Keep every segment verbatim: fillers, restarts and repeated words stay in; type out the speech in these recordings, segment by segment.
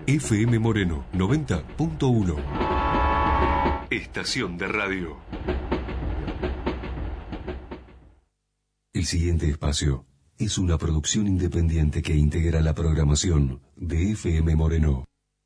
F M Moreno noventa punto uno. Estación de radio. El siguiente espacio es una producción independiente que integra la programación de F M Moreno.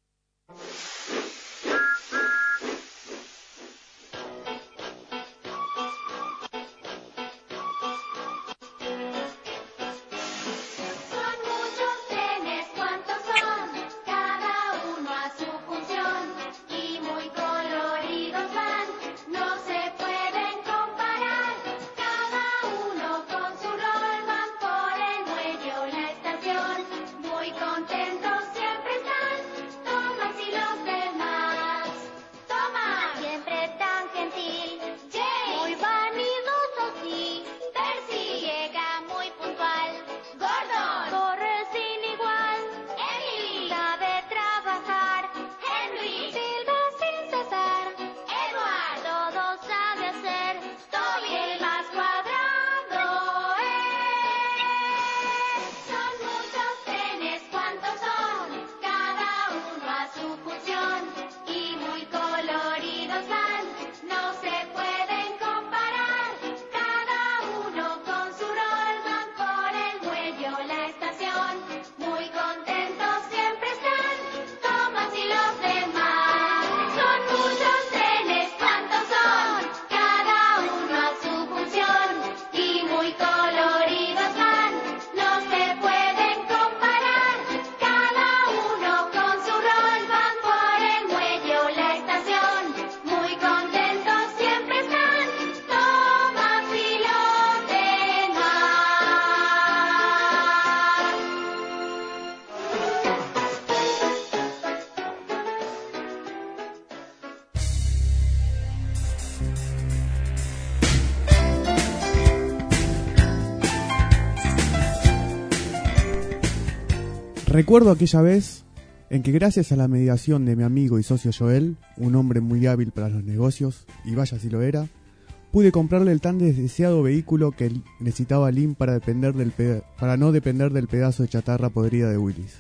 Recuerdo aquella vez en que gracias a la mediación de mi amigo y socio Joel, un hombre muy hábil para los negocios, y vaya si lo era, pude comprarle el tan deseado vehículo que necesitaba Lynn para, depender del peda- para no depender del pedazo de chatarra podrida de Willis.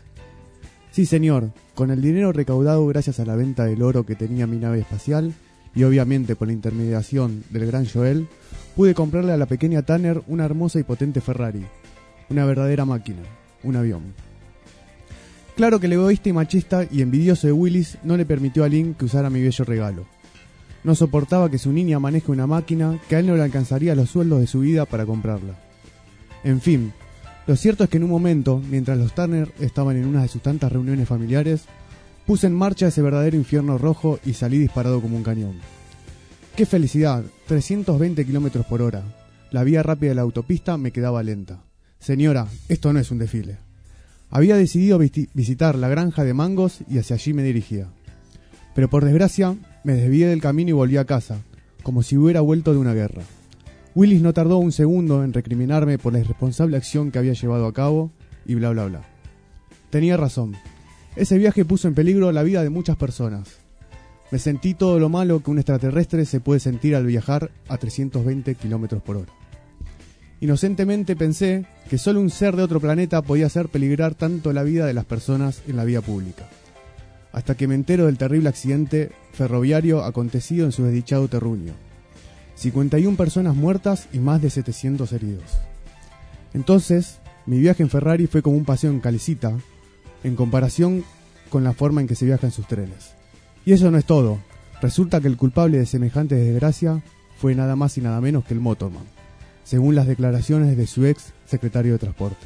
Sí señor, con el dinero recaudado gracias a la venta del oro que tenía mi nave espacial, y obviamente por la intermediación del gran Joel, pude comprarle a la pequeña Tanner una hermosa y potente Ferrari, una verdadera máquina, un avión. Claro que el egoísta y machista y envidioso de Willis no le permitió a Lynn que usara mi bello regalo. No soportaba que su niña maneje una máquina que a él no le alcanzaría los sueldos de su vida para comprarla. En fin, lo cierto es que en un momento, mientras los Turner estaban en una de sus tantas reuniones familiares, puse en marcha ese verdadero infierno rojo y salí disparado como un cañón. ¡Qué felicidad! trescientos veinte kilómetros por hora. La vía rápida de la autopista me quedaba lenta. Señora, esto no es un desfile. Había decidido visi- visitar la granja de mangos y hacia allí me dirigía. Pero por desgracia, me desvié del camino y volví a casa, como si hubiera vuelto de una guerra. Willis no tardó un segundo en recriminarme por la irresponsable acción que había llevado a cabo, y bla bla bla. Tenía razón. Ese viaje puso en peligro la vida de muchas personas. Me sentí todo lo malo que un extraterrestre se puede sentir al viajar a trescientos veinte kilómetros por hora. Inocentemente pensé que solo un ser de otro planeta podía hacer peligrar tanto la vida de las personas en la vía pública. Hasta que me entero del terrible accidente ferroviario acontecido en su desdichado terruño. cincuenta y una personas muertas y más de setecientos heridos. Entonces, mi viaje en Ferrari fue como un paseo en calecita, en comparación con la forma en que se viaja en sus trenes. Y eso no es todo. Resulta que el culpable de semejante desgracia fue nada más y nada menos que el Motorman, según las declaraciones de su ex secretario de Transporte.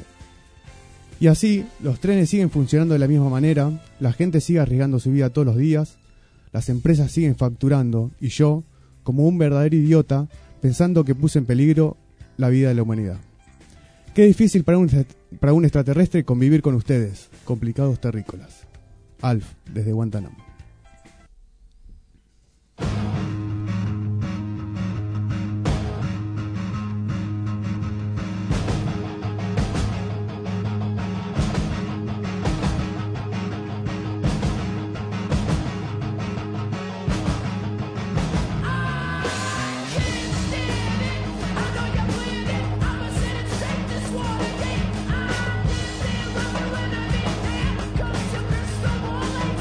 Y así, los trenes siguen funcionando de la misma manera, la gente sigue arriesgando su vida todos los días, las empresas siguen facturando, y yo, como un verdadero idiota, pensando que puse en peligro la vida de la humanidad. Qué difícil para un, para un extraterrestre convivir con ustedes, complicados terrícolas. Alf, desde Guantánamo. Cause you're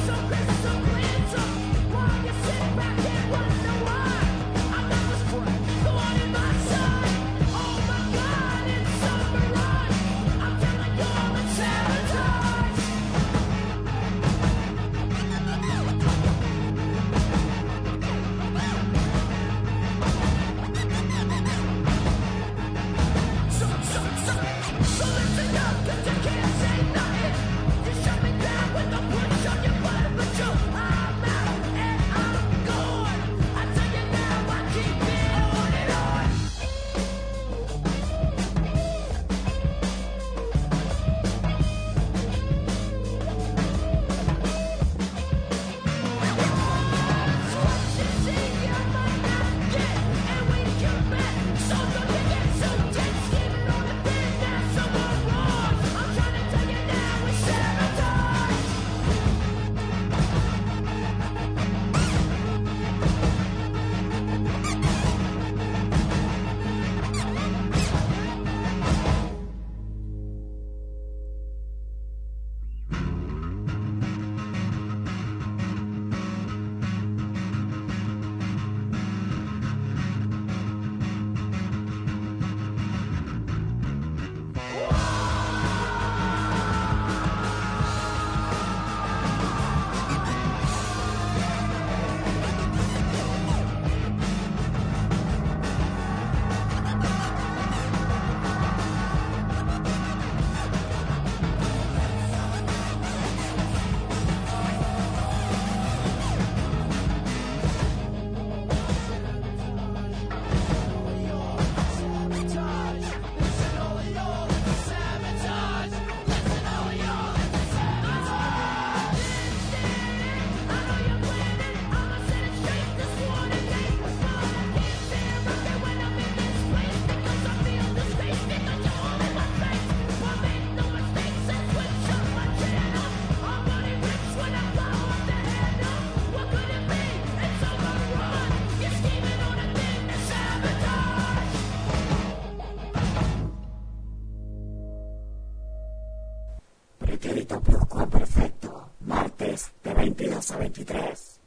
Pluscuamperfecto, martes de veintidós a veintitrés.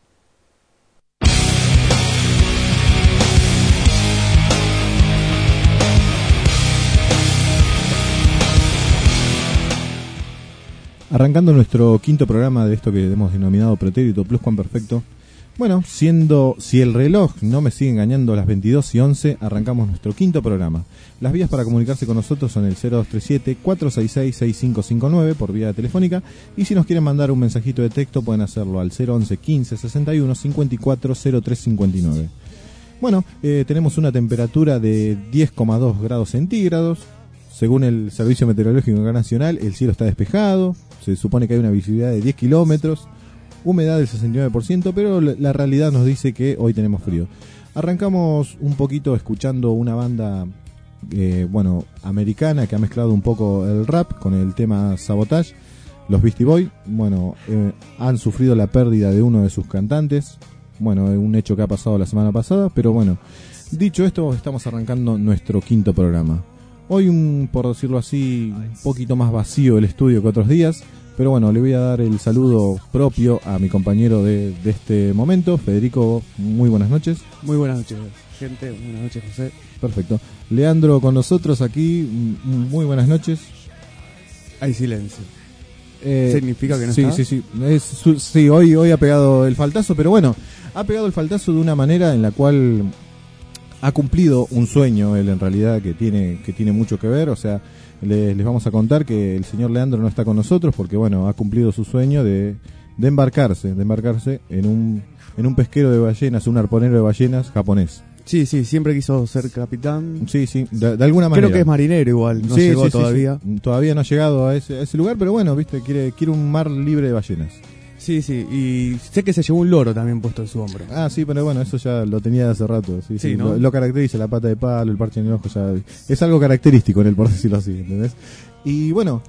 Arrancando nuestro quinto programa de esto que hemos denominado Pretérito Pluscuamperfecto. Bueno, siendo, si el reloj no me sigue engañando, a las veintidós y once arrancamos nuestro quinto programa. Las vías para comunicarse con nosotros son el cero dos tres siete, cuatro seis seis, seis cinco cinco nueve por vía telefónica, y si nos quieren mandar un mensajito de texto pueden hacerlo al cero once, quince, sesenta y uno, cincuenta y cuatro, cero tres cincuenta y nueve. Bueno, eh, tenemos una temperatura de diez coma dos grados centígrados. Según el Servicio Meteorológico Nacional, el cielo está despejado, se supone que hay una visibilidad de diez kilómetros, humedad del sesenta y nueve por ciento, pero la realidad nos dice que hoy tenemos frío. Arrancamos un poquito escuchando una banda, eh, bueno, americana que ha mezclado un poco el rap con el tema Sabotage. Los Beastie Boys, bueno, eh, han sufrido la pérdida de uno de sus cantantes. Bueno, un hecho que ha pasado la semana pasada, pero bueno, dicho esto, estamos arrancando nuestro quinto programa. Hoy, un, por decirlo así, un poquito más vacío el estudio que otros días, pero bueno, le voy a dar el saludo propio a mi compañero de, de este momento, Federico. Muy buenas noches. Muy buenas noches, gente. Buenas noches, José. Perfecto. Leandro con nosotros aquí. Muy buenas noches. Hay silencio. Eh, ¿Significa que no sí, está? Sí, sí, es, sí. Hoy, hoy ha pegado el faltazo, pero bueno, ha pegado el faltazo de una manera en la cual ha cumplido un sueño, él en realidad, que tiene, que tiene mucho que ver. O sea, les, les vamos a contar que el señor Leandro no está con nosotros porque, bueno, ha cumplido su sueño de, de embarcarse, de embarcarse en un, en un pesquero de ballenas, un arponero de ballenas japonés. Sí, sí, siempre quiso ser capitán. Sí, sí, de, de alguna manera. Creo que es marinero igual, no sí, llegó sí, todavía. Sí, sí. Todavía no ha llegado a ese, a ese lugar, pero bueno, viste, quiere, quiere un mar libre de ballenas. Sí, sí, y sé que se llevó un loro también puesto en su hombro. Ah, sí, pero bueno, eso ya lo tenía de hace rato. Sí, sí, sí, ¿no? lo, lo caracteriza, la pata de palo, el parche en el ojo, ya es algo característico en él, por decirlo así, ¿entendés? Y bueno,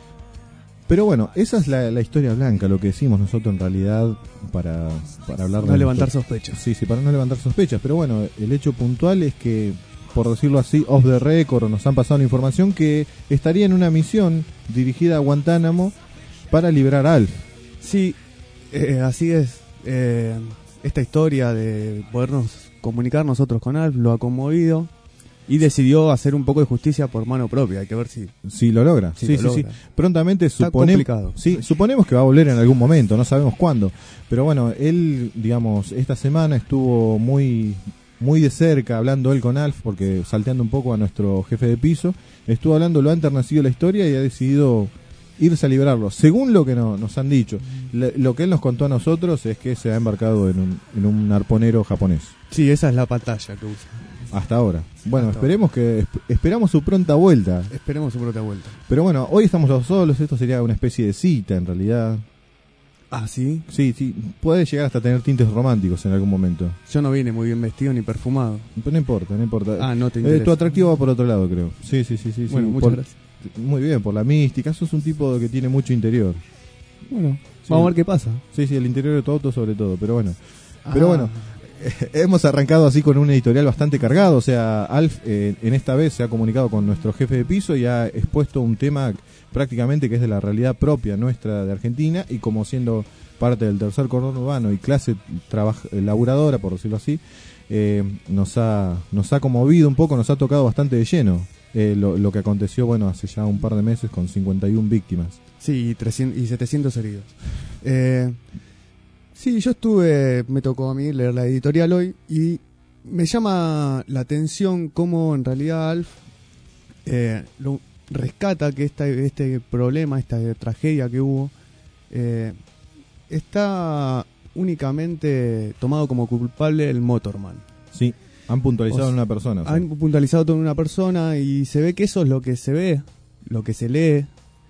pero bueno, esa es la, la historia blanca, lo que decimos nosotros en realidad para, para hablar de... No levantar nuestro... sospechas. Sí, sí, para no levantar sospechas, pero bueno, el hecho puntual es que, por decirlo así, off the record, nos han pasado la información que estaría en una misión dirigida a Guantánamo para liberar a Alf. Sí, eh, así es. Eh, esta historia de podernos comunicar nosotros con Alf lo ha conmovido y decidió hacer un poco de justicia por mano propia. Hay que ver si, si lo logra. Si sí, lo sí, logra. sí. Prontamente Está suponemos, complicado. sí, suponemos que va a volver en algún momento, no sabemos cuándo. Pero bueno, él, digamos, esta semana estuvo muy... muy de cerca, hablando él con Alf, porque salteando un poco a nuestro jefe de piso, estuvo hablando lo antes nacido la historia y ha decidido irse a liberarlo. Según lo que no, nos han dicho, le, lo que él nos contó a nosotros es que se ha embarcado en un, en un arponero japonés. Sí, esa es la pantalla que usa. Hasta ahora. Bueno, Hasta esperemos ahora. que esperamos su pronta vuelta. Esperemos su pronta vuelta. Pero bueno, hoy estamos los solos, esto sería una especie de cita en realidad. Ah, ¿sí? Sí, sí, puede llegar hasta tener tintes románticos en algún momento. Yo no vine muy bien vestido ni perfumado. Pero no importa, no importa. Ah, no te Eh, interesa. tu atractivo va por otro lado, creo. Sí, sí, sí, sí. Bueno, sí. muchas Por- gracias. Muy bien, por la mística. Sos un tipo que tiene mucho interior. Bueno, Sí. vamos a ver qué pasa. Sí, sí, el interior de tu auto sobre todo, pero bueno. Pero Ah, bueno, eh, hemos arrancado así con un editorial bastante cargado. O sea, Alf eh, en esta vez se ha comunicado con nuestro jefe de piso y ha expuesto un tema prácticamente que es de la realidad propia nuestra de Argentina, y como siendo parte del tercer cordón urbano y clase trabaj- laburadora, por decirlo así, eh, nos ha nos ha conmovido un poco, nos ha tocado bastante de lleno eh, lo, lo que aconteció, bueno, hace ya un par de meses con cincuenta y una víctimas. Sí, y, trescientos, y setecientos heridos. Eh, sí, yo estuve, me tocó a mí leer la editorial hoy y me llama la atención cómo en realidad Alf eh, lo, rescata que esta, este problema, esta tragedia que hubo, eh, está únicamente tomado como culpable el Motorman. Sí, han puntualizado O sea, en una persona. o sea. Han puntualizado todo en una persona y se ve que eso es lo que se ve, lo que se lee,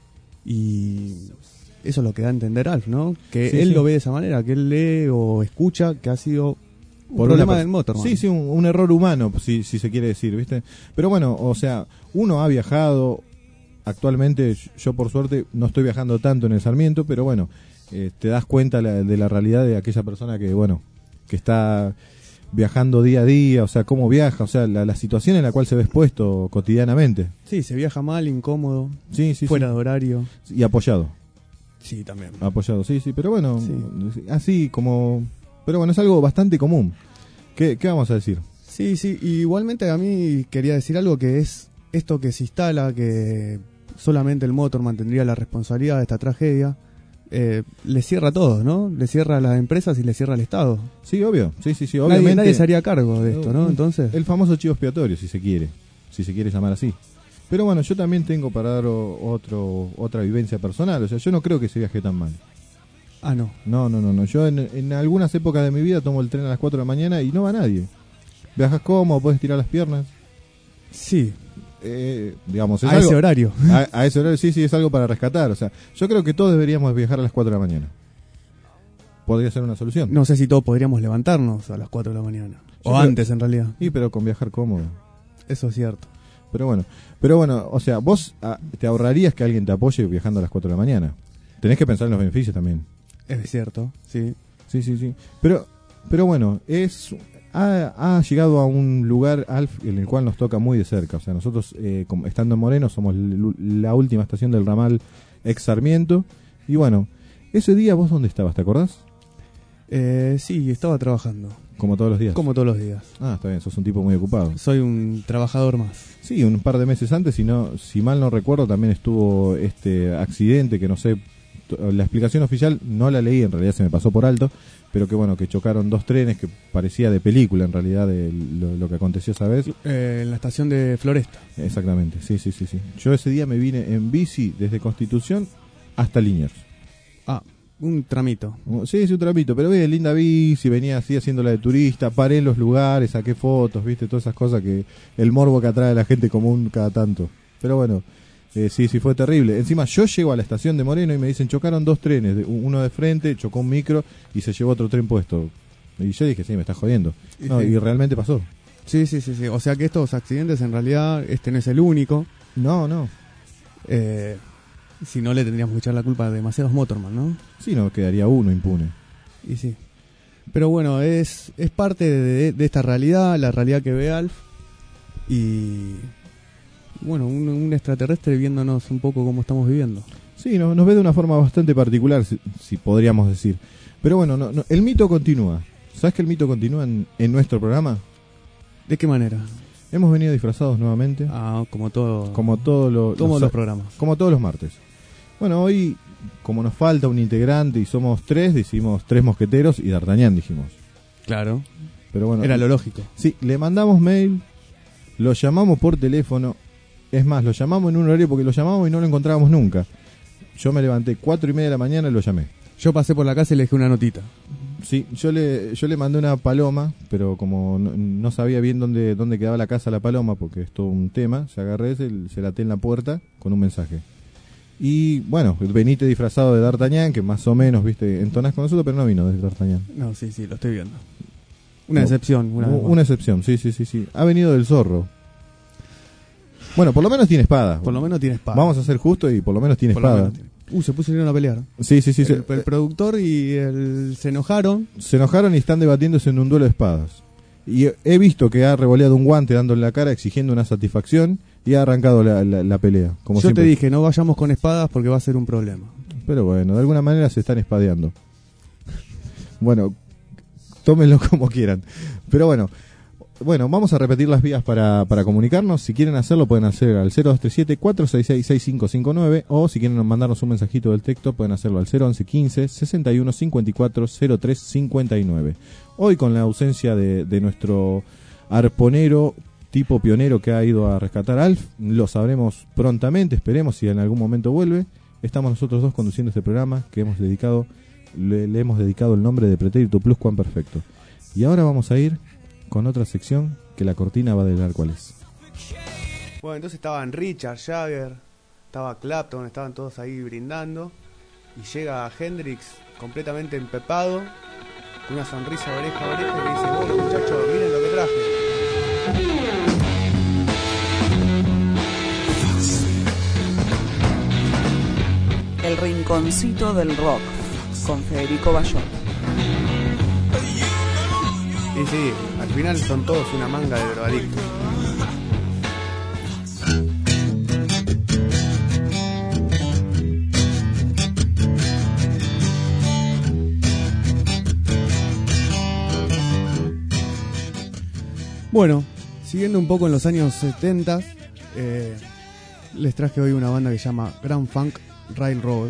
y eso es lo que da a entender Alf, ¿no? Que Sí, él sí. lo ve de esa manera, que él lee o escucha que ha sido un Por problema una per- del Motorman. Sí, sí, un, un error humano, si, si se quiere decir, ¿viste? Pero bueno, o sea, uno ha viajado, actualmente yo por suerte no estoy viajando tanto en el Sarmiento, pero bueno, eh, te das cuenta la- de la realidad de aquella persona que, bueno, que está viajando día a día, o sea, cómo viaja, o sea, la, la situación en la cual se ve expuesto cotidianamente. Sí, se viaja mal, incómodo, Sí, sí, fuera sí. de horario. Y apoyado. Sí, también. Apoyado, sí, sí, pero bueno, Sí. así como... Pero bueno, es algo bastante común. ¿Qué, qué vamos a decir? Sí, sí, y igualmente a mí quería decir algo que es esto que se instala, que solamente el Motorman tendría la responsabilidad de esta tragedia, eh, le cierra a todos, ¿no? Le cierra a las empresas y le cierra al Estado. Sí, obvio, sí, sí, sí, Nadie, obviamente. nadie se haría cargo de esto, ¿no? Entonces, El famoso chivo expiatorio, si se quiere, si se quiere llamar así. Pero bueno, yo también tengo para dar o- otro, otra vivencia personal, o sea, yo no creo que se viaje tan mal. ah, no. No, no, no, no. Yo en, en algunas épocas de mi vida tomo el tren a las cuatro de la mañana y no va nadie. Viajas cómodo, puedes tirar las piernas. Sí, Eh, digamos, es a algo, ese horario. a, a ese horario sí, sí, es algo para rescatar. O sea, yo creo que todos deberíamos viajar a las cuatro de la mañana. Podría ser una solución. No sé si todos podríamos levantarnos a las cuatro de la mañana. Yo O creo- antes, en realidad. Sí, pero con viajar cómodo. Eso es cierto. Pero bueno, pero bueno, o sea, vos ah, te ahorrarías que alguien te apoye viajando a las cuatro de la mañana. Tenés que pensar en los beneficios también. Es cierto, sí. Sí, sí, sí. Pero, pero bueno, es ha, ha llegado a un lugar, Alf, en el cual nos toca muy de cerca. O sea, nosotros, eh, como, estando en Moreno, somos l- la última estación del ramal ex Sarmiento. Y bueno, ese día, ¿vos dónde estabas? ¿Te acordás? Eh, sí, estaba trabajando. Como todos los días. Como todos los días. Ah, está bien, sos un tipo muy ocupado. Soy un trabajador más. Sí, un par de meses antes, si, no, si mal no recuerdo, también estuvo este accidente que no sé, t- la explicación oficial no la leí, en realidad se me pasó por alto, pero que bueno, que chocaron dos trenes, que parecía de película en realidad de lo, lo que aconteció esa vez. Eh, en la estación de Floresta. Exactamente, sí, sí, sí, sí. Yo ese día me vine en bici desde Constitución hasta Liniers. Ah, un tramito. Sí, sí, un tramito, pero ve, linda bici, venía así haciendo la de turista, paré en los lugares, saqué fotos, viste, todas esas cosas que el morbo que atrae a la gente común cada tanto. Pero bueno, eh, sí, sí, fue terrible. Encima yo llego a la estación de Moreno y me dicen, chocaron dos trenes, de- uno de frente, chocó un micro y se llevó otro tren puesto. Y yo dije, sí, me estás jodiendo. Y No, sí. y realmente pasó. Sí, sí, sí, sí. O sea que estos accidentes en realidad, este no es el único. No, no. Eh, si no le tendríamos que echar la culpa a demasiados Motorman, ¿no? Sí, no, quedaría uno impune. Y sí. Pero bueno, es, es parte de, de esta realidad, la realidad que ve Alf. Y bueno, un, un extraterrestre viéndonos un poco cómo estamos viviendo. Sí, no, nos ve de una forma bastante particular, si, si podríamos decir. Pero bueno, no, no, el mito continúa. ¿Sabes que el mito continúa en, en nuestro programa? ¿De qué manera? Hemos venido disfrazados nuevamente, Ah, como todo, como todo lo, todos los- los programas. como todos los martes. Bueno, hoy, como nos falta un integrante y somos tres, decimos tres mosqueteros y D'Artagnan dijimos. Claro, Pero bueno, era lo lógico. sí, le mandamos mail, lo llamamos por teléfono. Es más, lo llamamos en un horario porque lo llamamos y no lo encontrábamos nunca. Yo me levanté cuatro y media de la mañana y lo llamé. Yo pasé por la casa y le dejé una notita. Sí, yo le, yo le mandé una paloma, pero como no, no sabía bien dónde, dónde quedaba la casa la paloma, porque es todo un tema, se agarré, se, se la até en la puerta con un mensaje. Y bueno, venite disfrazado de D'Artagnan, que más o menos, viste, entonás con nosotros, pero no vino de D'Artagnan. No, sí, sí, lo estoy viendo. Una No, excepción. Una, U- Una excepción, sí, sí, sí, sí. Ha venido del zorro. Bueno, por lo menos tiene espada. Por lo menos tiene espada. Vamos a ser justos y por lo menos tiene Por lo espada. menos tiene. Uh, se pusieron a pelear. Sí, sí, sí. el, se, el productor y el se enojaron. se enojaron y están debatiéndose en un duelo de espadas. Y he- he visto que ha revoleado un guante dándole la cara, exigiendo una satisfacción, y ha arrancado la, la, la pelea. Como Yo siempre. te dije, no vayamos con espadas porque va a ser un problema. Pero bueno, de alguna manera se están espadeando. Bueno, tómenlo como quieran. Pero bueno, bueno, vamos a repetir las vías para, para comunicarnos. Si quieren hacerlo, pueden hacer al cero dos tres siete, cuatro seis seis, seis cinco cinco nueve, o si quieren mandarnos un mensajito del texto, pueden hacerlo al cero once quince, sesenta y uno cincuenta y cuatro, cero tres cincuenta y nueve. Hoy, con la ausencia de, de nuestro arponero tipo pionero que ha ido a rescatar a Alf, lo sabremos prontamente, esperemos si en algún momento vuelve. Estamos nosotros dos conduciendo este programa que hemos dedicado, le, le hemos dedicado el nombre de Pretérito Plus Cuan Perfecto. Y ahora vamos a ir con otra sección que la cortina va a develar cuál es. Bueno, entonces estaban Richard, Jagger, estaba Clapton, estaban todos ahí brindando. Y llega Hendrix completamente empepado, con una sonrisa de oreja a oreja y le dice: bueno, muchachos, miren lo que traje. El rinconcito del rock con Federico Bayón. Y sí, al final son todos una manga de drogadictos. Bueno, siguiendo un poco en los años setenta, eh, les traje hoy una banda que se llama Grand Funk Railroad.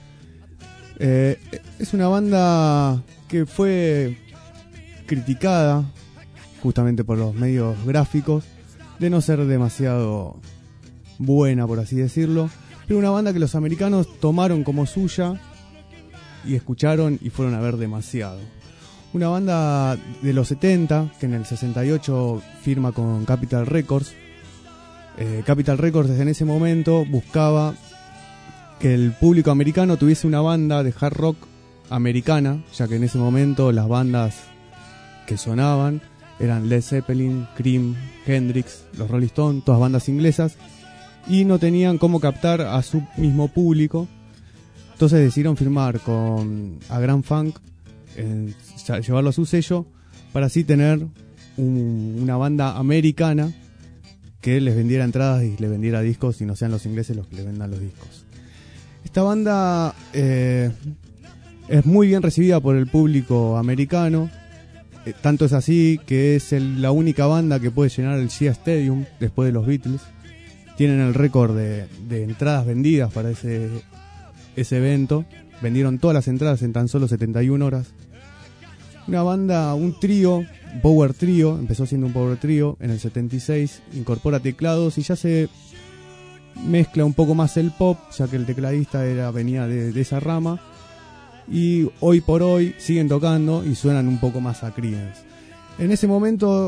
Eh, es una banda que fue criticada justamente por los medios gráficos de no ser demasiado buena, por así decirlo, pero una banda que los americanos tomaron como suya y escucharon y fueron a ver demasiado. Una banda de los setenta que en el sesenta y ocho firma con Capitol Records. eh, Capitol Records desde en ese momento buscaba que el público americano tuviese una banda de hard rock americana, ya que en ese momento las bandas que sonaban eran Led Zeppelin, Cream, Hendrix, los Rolling Stones, todas bandas inglesas, y no tenían cómo captar a su mismo público. Entonces decidieron firmar con a Grand Funk, eh, llevarlo a su sello, para así tener un, una banda americana que les vendiera entradas y les vendiera discos, y no sean los ingleses los que les vendan los discos. Esta banda eh, es muy bien recibida por el público americano. Eh, tanto es así que es el, la única banda que puede llenar el Shea Stadium después de los Beatles. Tienen el récord de, de entradas vendidas para ese, ese evento. Vendieron todas las entradas en tan solo setenta y una horas. Una banda, un trío, un power trío, empezó siendo un power trío en el setenta y seis, incorpora teclados y ya se mezcla un poco más el pop, ya que el tecladista era venía de, de esa rama, y hoy por hoy siguen tocando y suenan un poco más a Creedence. En ese momento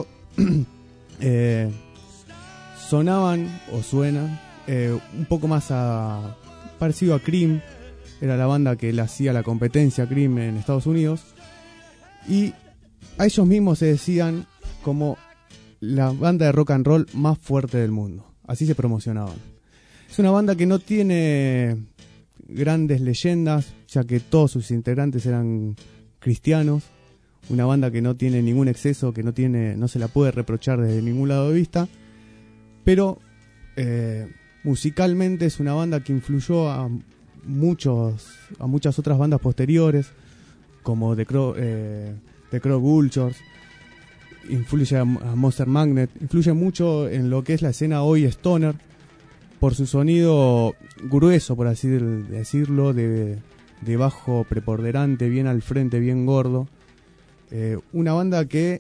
eh, sonaban o suenan eh, un poco más a, parecido a Cream, era la banda que le hacía la competencia a Cream en Estados Unidos, y a ellos mismos se decían como la banda de rock and roll más fuerte del mundo, así se promocionaban. Es una banda que no tiene grandes leyendas, ya que todos sus integrantes eran cristianos. Una banda que no tiene ningún exceso, que no tiene, no se la puede reprochar desde ningún lado de vista. Pero eh, musicalmente es una banda que influyó a muchos, a muchas otras bandas posteriores, como The Crow, eh, The Crow Vultures. Influye a, a Monster Magnet, influye mucho en lo que es la escena hoy stoner, por su sonido grueso, por así decirlo, de, de bajo preponderante, bien al frente, bien gordo. Eh, una banda que,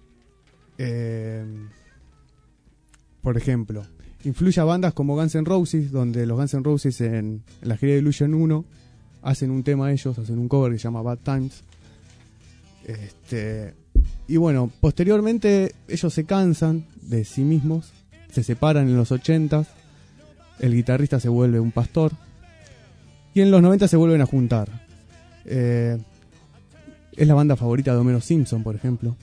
eh, por ejemplo, influye a bandas como Guns N' Roses, donde los Guns N' Roses en, en la gira de Illusion uno hacen un tema ellos, hacen un cover que se llama Bad Times. Este, y bueno, posteriormente ellos se cansan de sí mismos, se separan en los ochentas. El guitarrista se vuelve un pastor y en los noventa se vuelven a juntar. Eh, es la banda favorita de Homero Simpson, por ejemplo.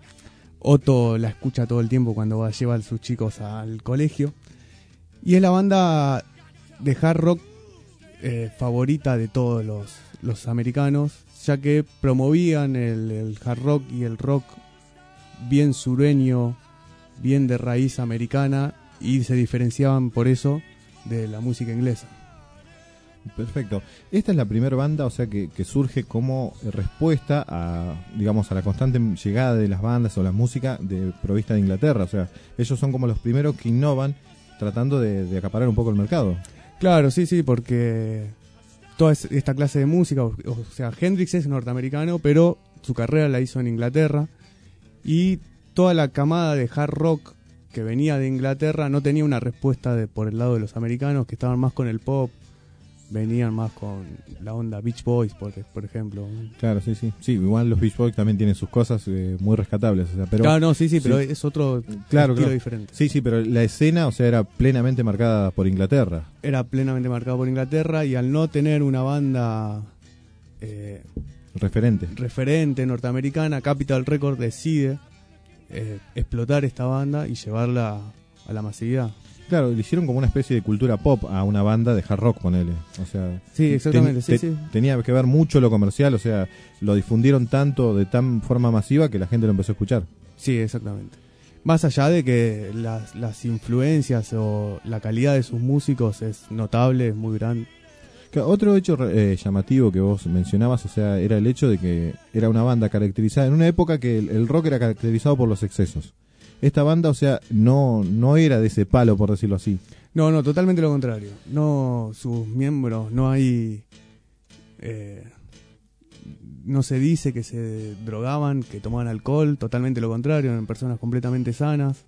Otto la escucha todo el tiempo cuando va a llevar a sus chicos al colegio. Y es la banda de hard rock eh, favorita de todos los, los americanos, ya que promovían el, el hard rock y el rock bien sureño, bien de raíz americana, y se diferenciaban por eso de la música inglesa. Perfecto. Esta es la primera banda, o sea, que, que surge como respuesta a, digamos, a la constante llegada de las bandas o la música de provista de Inglaterra. O sea, ellos son como los primeros que innovan tratando de, de acaparar un poco el mercado. Claro, sí, sí, porque toda esta clase de música, o, o sea, Hendrix es norteamericano, pero su carrera la hizo en Inglaterra, y toda la camada de hard rock que venía de Inglaterra no tenía una respuesta de, por el lado de los americanos, que estaban más con el pop, venían más con la onda Beach Boys, por, por ejemplo. Claro, sí, sí. Sí, igual los Beach Boys también tienen sus cosas eh, muy rescatables. O sea, pero, claro, no, sí, sí, sí, pero es otro claro, estilo claro. diferente. Sí, sí, pero la escena, o sea, era plenamente marcada por Inglaterra. Era plenamente marcada por Inglaterra, y al no tener una banda eh, referente. referente norteamericana, Capitol Records decide Eh, explotar esta banda y llevarla a la masividad. Claro, le hicieron como una especie de cultura pop a una banda de hard rock, ponele. O sea, sí, exactamente, ten, sí, te, sí. tenía que ver mucho lo comercial, o sea, lo difundieron tanto, de tan forma masiva, que la gente lo empezó a escuchar. Sí, exactamente. Más allá de que las, las influencias o la calidad de sus músicos es notable, es muy grande. Otro hecho eh, llamativo que vos mencionabas, o sea, era el hecho de que era una banda caracterizada en una época que el, el rock era caracterizado por los excesos. Esta banda, o sea, no, no era de ese palo, por decirlo así. No, no, totalmente lo contrario. No, sus miembros, no hay... Eh, no se dice que se drogaban, que tomaban alcohol, totalmente lo contrario, eran personas completamente sanas.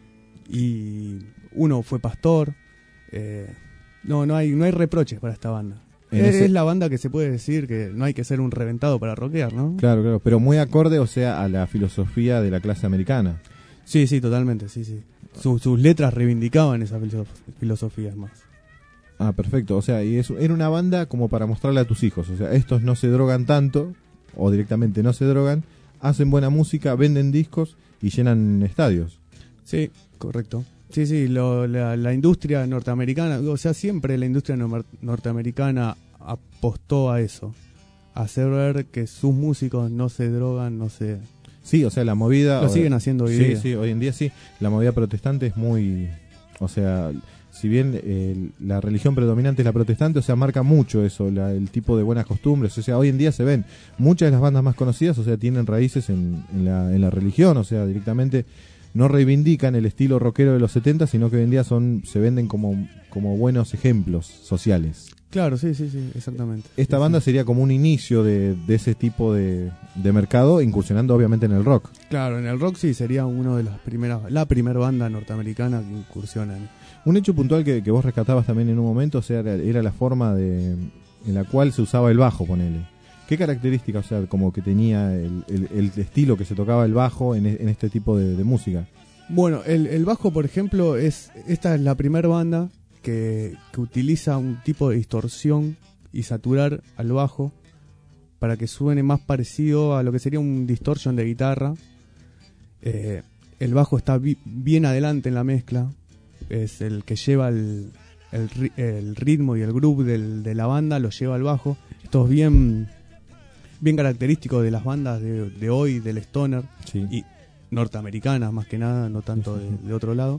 Y uno fue pastor. Eh, no, no hay, no hay reproches para esta banda. Es, ese... es la banda que se puede decir que no hay que ser un reventado para rockear, ¿no? Claro, claro, pero muy acorde, o sea, a la filosofía de la clase americana. Sí, sí, totalmente, sí, sí. Sus, sus letras reivindicaban esa filosof- filosofía más. Ah, perfecto, o sea, y eso era una banda como para mostrarle a tus hijos, o sea, estos no se drogan tanto, o directamente no se drogan, hacen buena música, venden discos y llenan estadios. Sí, correcto. Sí, sí, lo, la, la industria norteamericana, o sea, siempre la industria no- norteamericana apostó a eso, a hacer ver que sus músicos no se drogan, no se... Sí, o sea, la movida... Lo siguen haciendo hoy sí, día. Sí, hoy en día sí, la movida protestante es muy... O sea, si bien eh, la religión predominante es la protestante, o sea, marca mucho eso, la, el tipo de buenas costumbres, o sea, hoy en día se ven, muchas de las bandas más conocidas, o sea, tienen raíces en, en, la, en la religión, o sea, directamente no reivindican el estilo rockero de los setenta, sino que hoy en día son, se venden como, como buenos ejemplos sociales. Claro, sí, sí, sí, exactamente. Esta sí, banda sí. sería como un inicio de, de ese tipo de, de mercado, incursionando obviamente en el rock. Claro, en el rock sí sería uno de las primeras, la primera banda norteamericana que incursiona en... Un hecho puntual que, que vos rescatabas también en un momento, o sea, era, era la forma de, en la cual se usaba el bajo, ponele. ¿Qué características, o sea, como que tenía el, el, el estilo que se tocaba el bajo en, en este tipo de, de música? Bueno, el, el bajo, por ejemplo, es esta es la primera banda que, que utiliza un tipo de distorsión y saturar al bajo para que suene más parecido a lo que sería un distortion de guitarra. Eh, el bajo está bi- bien adelante en la mezcla, es el que lleva el, el, ri- el ritmo y el groove del, de la banda, lo lleva al bajo. Esto es bien, bien característico de las bandas de, de hoy, del stoner, Sí. y norteamericanas más que nada, no tanto de, de otro lado.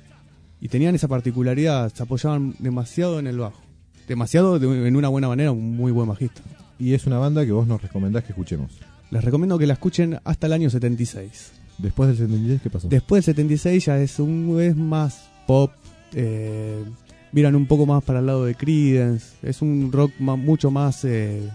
Y tenían esa particularidad, se apoyaban demasiado en el bajo. Demasiado de, en una buena manera, un muy buen bajista. Y es una banda que vos nos recomendás que escuchemos. Les recomiendo que la escuchen hasta el año setenta y seis. Después del setenta y seis, ¿qué pasó? Después del setenta y seis ya es un es más pop, eh, miran un poco más para el lado de Creedence, es un rock ma- mucho más eh,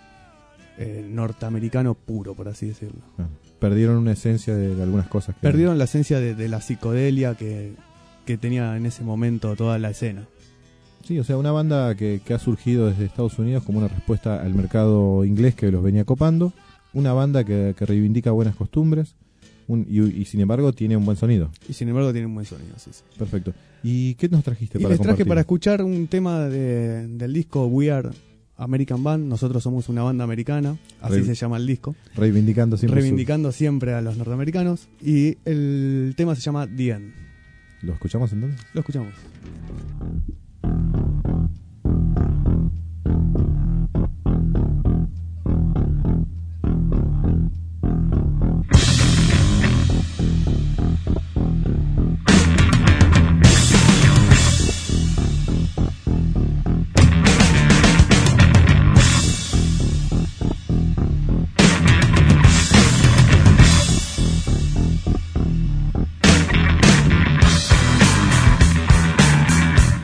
eh, norteamericano puro, por así decirlo. Ah, perdieron una esencia de, de algunas cosas. Que Perdieron la esencia de, de la psicodelia que, que tenía en ese momento toda la escena. Sí, o sea, una banda que, que ha surgido desde Estados Unidos como una respuesta al mercado inglés que los venía copando. Una banda que, que reivindica buenas costumbres un, y, y sin embargo tiene un buen sonido. Y sin embargo tiene un buen sonido, sí, sí. Perfecto. ¿Y qué nos trajiste Y para les traje compartir? para escuchar un tema de, del disco We Are American Band. Nosotros somos una banda americana, así Re- se llama el disco. Reivindicando siempre Reivindicando siempre a los norteamericanos. Y el tema se llama The End. su... ¿Lo escuchamos entonces? Lo escuchamos. Thank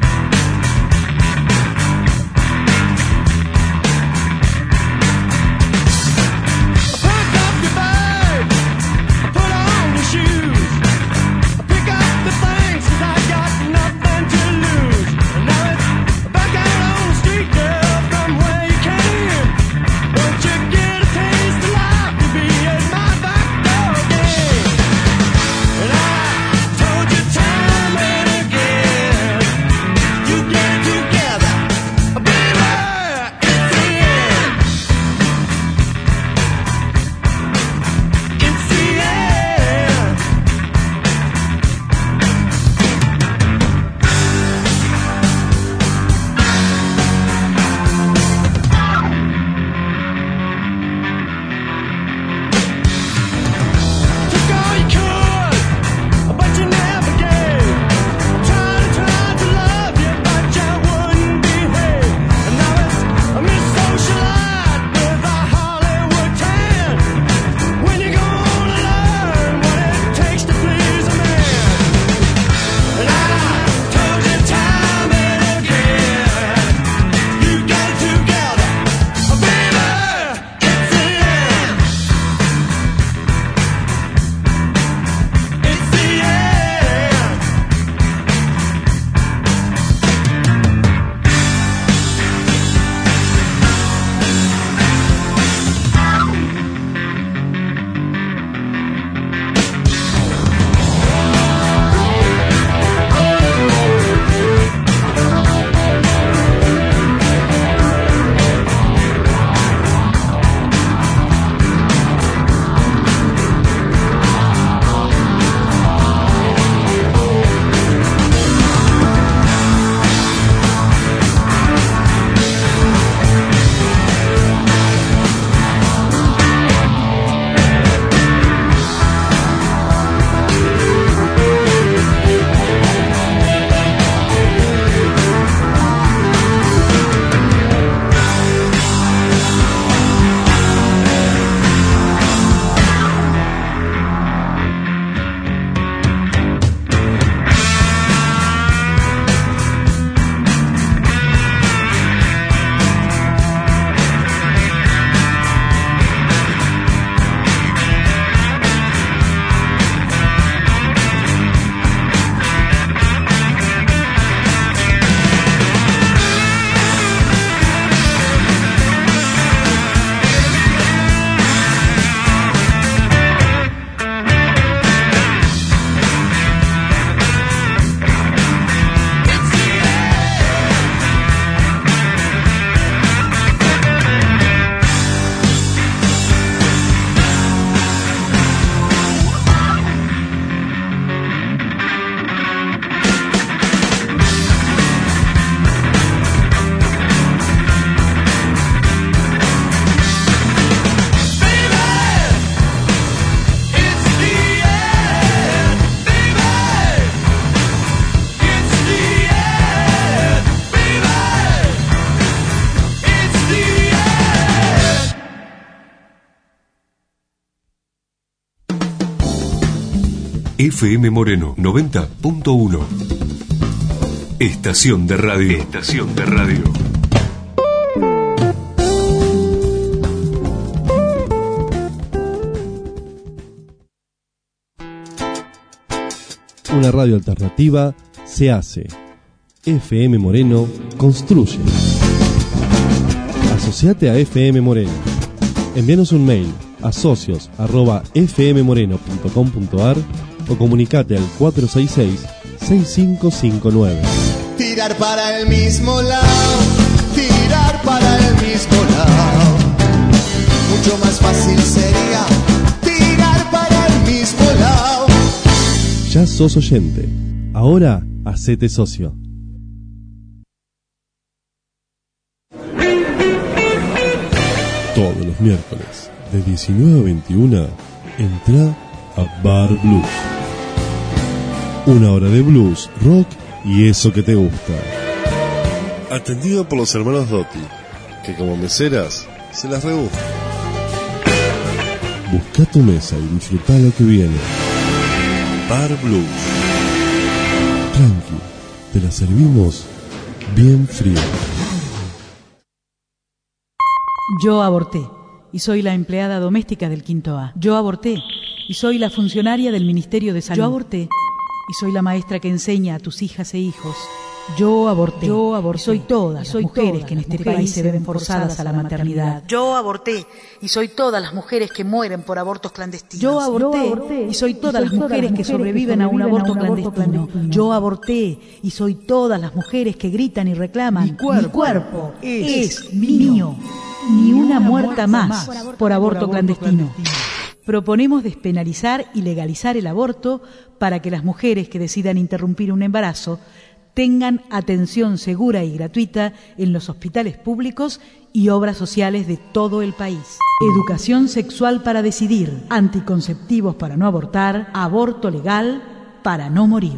F M Moreno noventa punto uno. Estación de radio. Estación de radio. Una radio alternativa se hace. F M Moreno construye. Asociate a F M Moreno. Envíanos un mail a socios arroba f m moreno punto com punto a r o comunicate al cuatro seis seis, seis cinco cinco nueve. Tirar para el mismo lado, tirar para el mismo lado. Mucho más fácil sería tirar para el mismo lado. Ya sos oyente. Ahora hacete socio. Todos los miércoles de diecinueve a veintiuno entra a Bar Blues. Una hora de blues, rock y eso que te gusta. Atendido por los hermanos Dotti, que como meseras se las rebuscan. Busca tu mesa y disfruta lo que viene. Bar Blues. Tranqui, te la servimos bien fría. Yo aborté y soy la empleada doméstica del Quinto A. Yo aborté y soy la funcionaria del Ministerio de Salud. Yo aborté y soy la maestra que enseña a tus hijas e hijos. Yo aborté. Yo aborté. Y soy todas las mujeres que en este país se ven forzadas a la maternidad. Yo aborté y soy todas las mujeres que mueren por abortos clandestinos. Yo aborté y soy todas las mujeres que sobreviven a un aborto clandestino. Yo aborté y soy todas las mujeres que gritan y reclaman. Mi cuerpo es mío. Ni una muerta más por aborto clandestino. Proponemos despenalizar y legalizar el aborto para que las mujeres que decidan interrumpir un embarazo tengan atención segura y gratuita en los hospitales públicos y obras sociales de todo el país. Educación sexual para decidir, anticonceptivos para no abortar, aborto legal para no morir.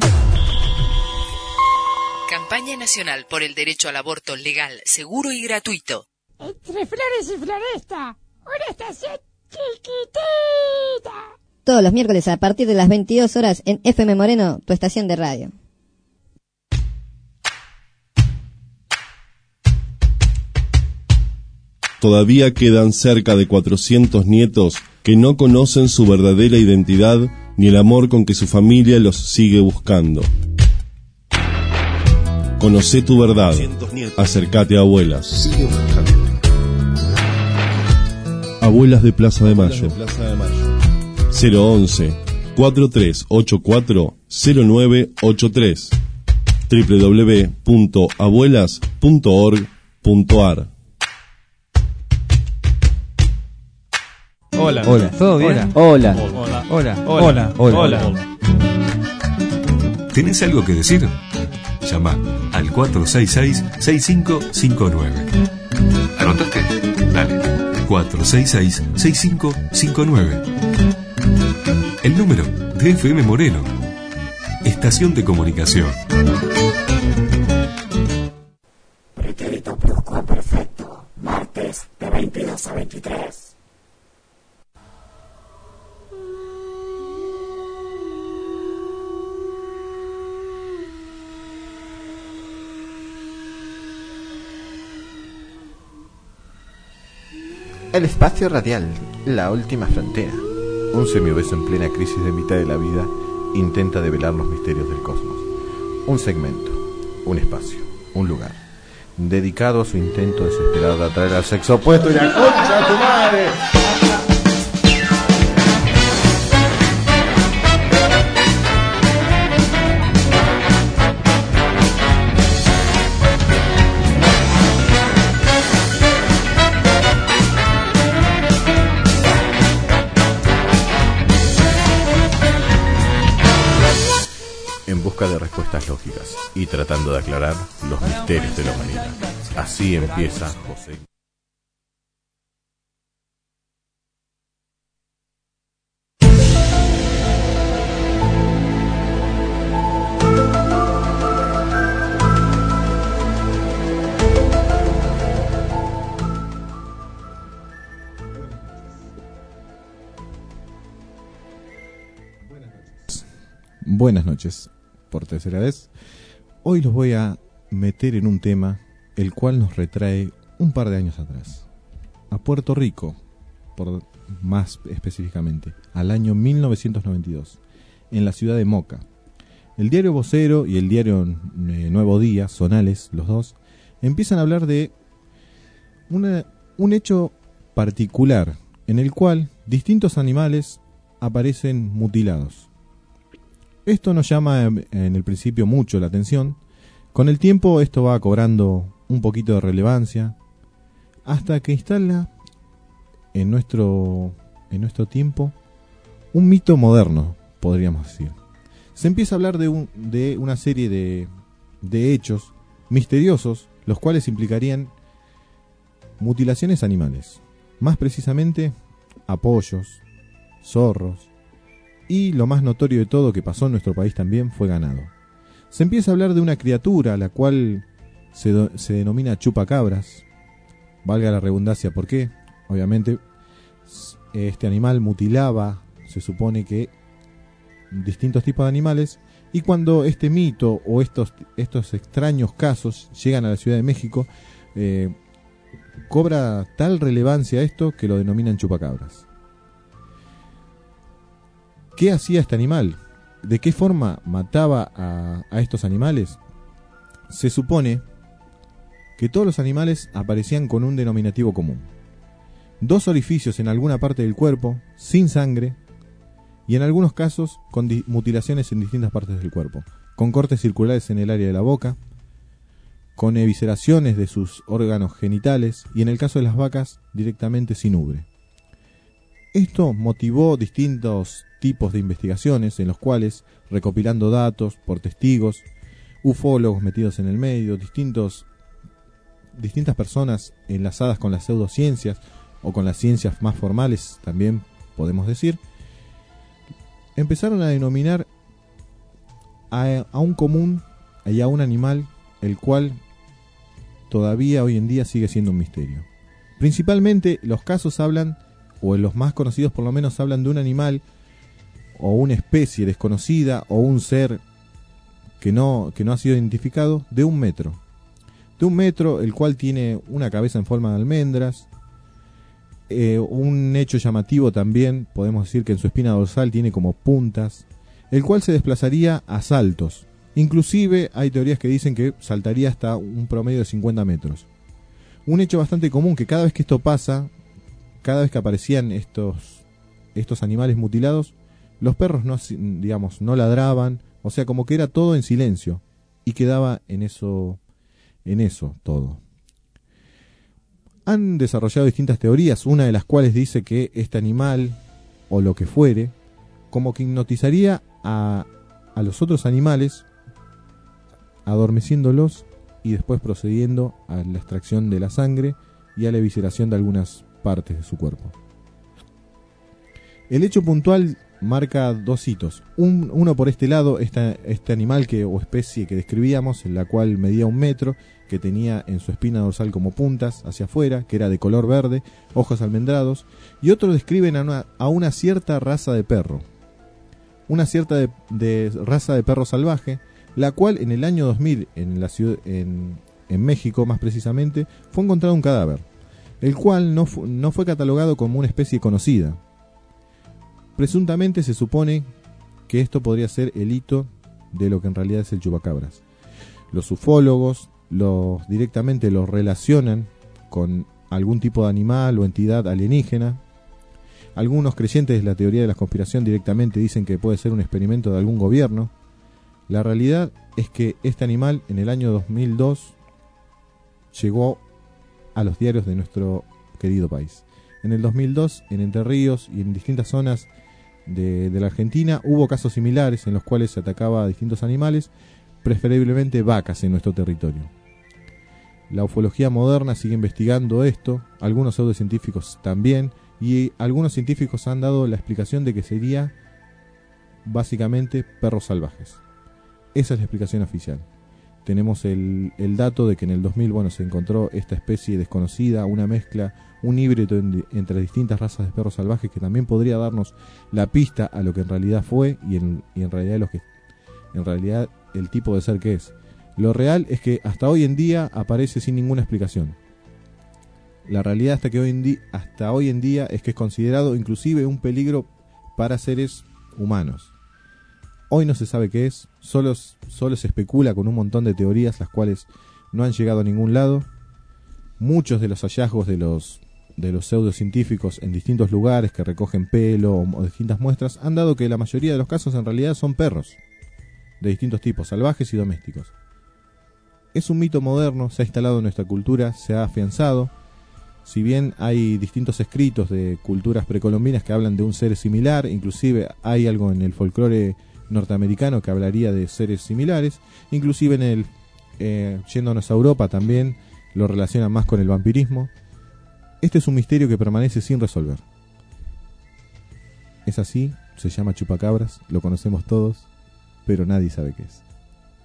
Campaña Nacional por el Derecho al Aborto Legal, Seguro y Gratuito. Entre flores y floresta, una estación chiquitita. Todos los miércoles a partir de las veintidós horas en F M Moreno, tu estación de radio. Todavía quedan cerca de cuatrocientos nietos que no conocen su verdadera identidad ni el amor con que su familia los sigue buscando. Conocé tu verdad. Acércate a Abuelas. Abuelas de Plaza de Mayo. cero once, cuatro tres ocho cuatro, cero nueve ocho tres. doble u doble u doble u punto abuelas punto org punto a r. Hola. Hola. ¿Todo bien? Hola. Hola. Hola. Hola. Hola. Hola. ¿Tenés algo que decir? Llama al cuatro seis seis, seis cinco cinco nueve. ¿Anotaste? Dale. cuatro seis seis, seis cinco cinco nueve. El número de F M Moreno. Estación de comunicación. Pretérito Pluscuamperfecto. Martes de veintidós a veintitrés. El espacio radial, la última frontera. Un semiobeso en plena crisis de mitad de la vida intenta develar los misterios del cosmos. Un segmento, un espacio, un lugar, dedicado a su intento desesperado de atraer al sexo opuesto y la concha de tu madre. De respuestas lógicas y tratando de aclarar los misterios de la humanidad. Así empieza José. Buenas noches, por tercera vez. Hoy los voy a meter en un tema el cual nos retrae un par de años atrás, a Puerto Rico, por más específicamente, al año mil novecientos noventa y dos, en la ciudad de Moca. El diario Vocero y el diario eh, Nuevo Día, zonales, los dos, empiezan a hablar de una, un hecho particular en el cual distintos animales aparecen mutilados. Esto nos llama en el principio mucho la atención. Con el tiempo esto va cobrando un poquito de relevancia hasta que instala en nuestro, en nuestro tiempo un mito moderno, podríamos decir. Se empieza a hablar de, un, de una serie de, de hechos misteriosos, los cuales implicarían mutilaciones animales, más precisamente apoyos, zorros, y lo más notorio de todo que pasó en nuestro país también fue ganado. Se empieza a hablar de una criatura, la cual se, do, se denomina chupacabras, valga la redundancia, ¿por qué? Obviamente este animal mutilaba, se supone que distintos tipos de animales, y cuando este mito o estos, estos extraños casos llegan a la Ciudad de México, eh, cobra tal relevancia esto que lo denominan chupacabras. ¿Qué hacía este animal? ¿De qué forma mataba a, a estos animales? Se supone que todos los animales aparecían con un denominativo común: dos orificios en alguna parte del cuerpo, sin sangre, y en algunos casos con di- mutilaciones en distintas partes del cuerpo, con cortes circulares en el área de la boca, con evisceraciones de sus órganos genitales, y en el caso de las vacas directamente sin ubre. Esto motivó distintos tipos de investigaciones en los cuales, recopilando datos por testigos, ufólogos metidos en el medio, distintos, distintas personas enlazadas con las pseudociencias o con las ciencias más formales, también podemos decir, empezaron a denominar a, a un común y a un animal, el cual todavía hoy en día sigue siendo un misterio. Principalmente los casos hablan, o los más conocidos por lo menos, hablan de un animal o una especie desconocida o un ser que no, que no ha sido identificado, de un metro. De un metro, el cual tiene una cabeza en forma de almendras. Eh, un hecho llamativo también, podemos decir que en su espina dorsal tiene como puntas, el cual se desplazaría a saltos. Inclusive hay teorías que dicen que saltaría hasta un promedio de cincuenta metros. Un hecho bastante común, que cada vez que esto pasa, cada vez que aparecían estos, estos animales mutilados, los perros no, digamos, no ladraban, o sea, como que era todo en silencio, y quedaba en eso, en eso todo. Han desarrollado distintas teorías, una de las cuales dice que este animal, o lo que fuere, como que hipnotizaría a, a los otros animales, adormeciéndolos y después procediendo a la extracción de la sangre y a la evisceración de algunas partes de su cuerpo. El hecho puntual marca dos hitos. Un, uno por este lado, esta, este animal que, o especie que describíamos, en la cual medía un metro, que tenía en su espina dorsal como puntas hacia afuera, que era de color verde, ojos almendrados, y otro describen a una, a una cierta raza de perro, una cierta de, de raza de perro salvaje, la cual en el año dos mil, en, la ciudad, en, en México más precisamente, fue encontrado un cadáver, el cual no, fu- no fue catalogado como una especie conocida. Presuntamente se supone que esto podría ser el hito de lo que en realidad es el chupacabras. Los ufólogos los, directamente lo relacionan con algún tipo de animal o entidad alienígena. Algunos creyentes de la teoría de la conspiración directamente dicen que puede ser un experimento de algún gobierno. La realidad es que este animal en el año dos mil dos llegó a los diarios de nuestro querido país. En el dos mil dos, en Entre Ríos y en distintas zonas de, de la Argentina, hubo casos similares en los cuales se atacaba a distintos animales, preferiblemente vacas en nuestro territorio. La ufología moderna sigue investigando esto, algunos pseudocientíficos también, y algunos científicos han dado la explicación de que sería básicamente perros salvajes. Esa es la explicación oficial. Tenemos el, el dato de que en el dos mil, bueno, se encontró esta especie desconocida, una mezcla, un híbrido en, entre distintas razas de perros salvajes, que también podría darnos la pista a lo que en realidad fue y en, y en realidad lo que, en realidad el tipo de ser que es. Lo real es que hasta hoy en día aparece sin ninguna explicación. La realidad hasta que hoy en día, hasta hoy en día es que es considerado inclusive un peligro para seres humanos. Hoy no se sabe qué es, solo, solo se especula con un montón de teorías las cuales no han llegado a ningún lado. Muchos de los hallazgos de los, de los pseudocientíficos en distintos lugares que recogen pelo o, o distintas muestras han dado que la mayoría de los casos en realidad son perros de distintos tipos, salvajes y domésticos. Es un mito moderno, se ha instalado en nuestra cultura, se ha afianzado. Si bien hay distintos escritos de culturas precolombinas que hablan de un ser similar, inclusive hay algo en el folclore norteamericano que hablaría de seres similares, inclusive en el eh, yéndonos a Europa también lo relacionan más con el vampirismo. Este es un misterio que permanece sin resolver. Es así, se llama chupacabras, lo conocemos todos, pero nadie sabe qué es.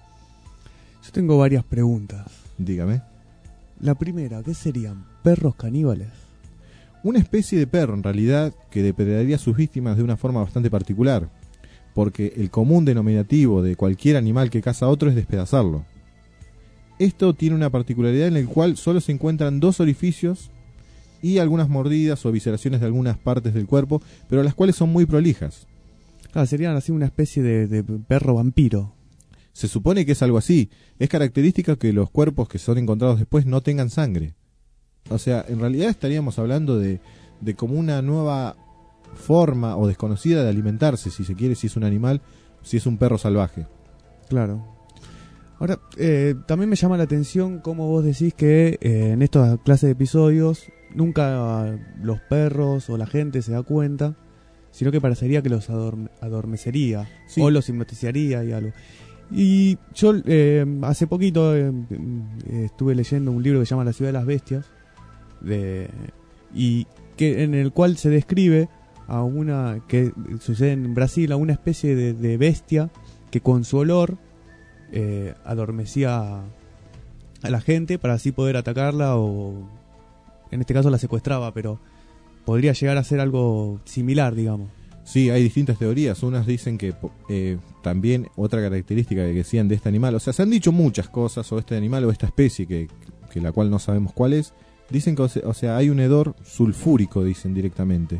Yo tengo varias preguntas. Dígame. La primera, ¿qué serían? ¿Perros caníbales? Una especie de perro, en realidad, que depredaría a sus víctimas de una forma bastante particular, porque el común denominativo de cualquier animal que caza a otro es despedazarlo. Esto tiene una particularidad en la cual solo se encuentran dos orificios y algunas mordidas o visceraciones de algunas partes del cuerpo, pero las cuales son muy prolijas. Claro, serían así una especie de, de perro vampiro. Se supone que es algo así. Es característica que los cuerpos que son encontrados después no tengan sangre. O sea, en realidad estaríamos hablando de, de como una nueva forma o desconocida de alimentarse, si se quiere, si es un animal, si es un perro salvaje. Claro. Ahora, eh, también me llama la atención cómo vos decís que eh, en esta clase de episodios nunca los perros o la gente se da cuenta, sino que parecería que los adorme- adormecería, sí, o los hipnotizaría y algo. Y yo eh, hace poquito eh, eh, estuve leyendo un libro que se llama La ciudad de las bestias, de, y que en el cual se describe a una que sucede en Brasil, a una especie de, de bestia que con su olor eh, adormecía a, a la gente para así poder atacarla, o en este caso la secuestraba, pero podría llegar a ser algo similar, digamos. Sí, hay distintas teorías. Unas dicen que eh, también otra característica que decían de este animal, o sea, se han dicho muchas cosas sobre este animal o esta especie que, que la cual no sabemos cuál es. Dicen que, o sea, hay un hedor sulfúrico, dicen directamente.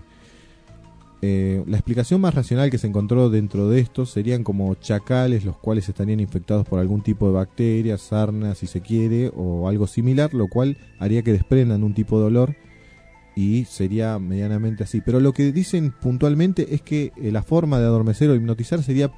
Eh, la explicación más racional que se encontró dentro de estos serían como chacales, los cuales estarían infectados por algún tipo de bacterias, sarna, si se quiere, o algo similar, lo cual haría que desprendan un tipo de olor. Y sería medianamente así. Pero lo que dicen puntualmente es que eh, la forma de adormecer o hipnotizar sería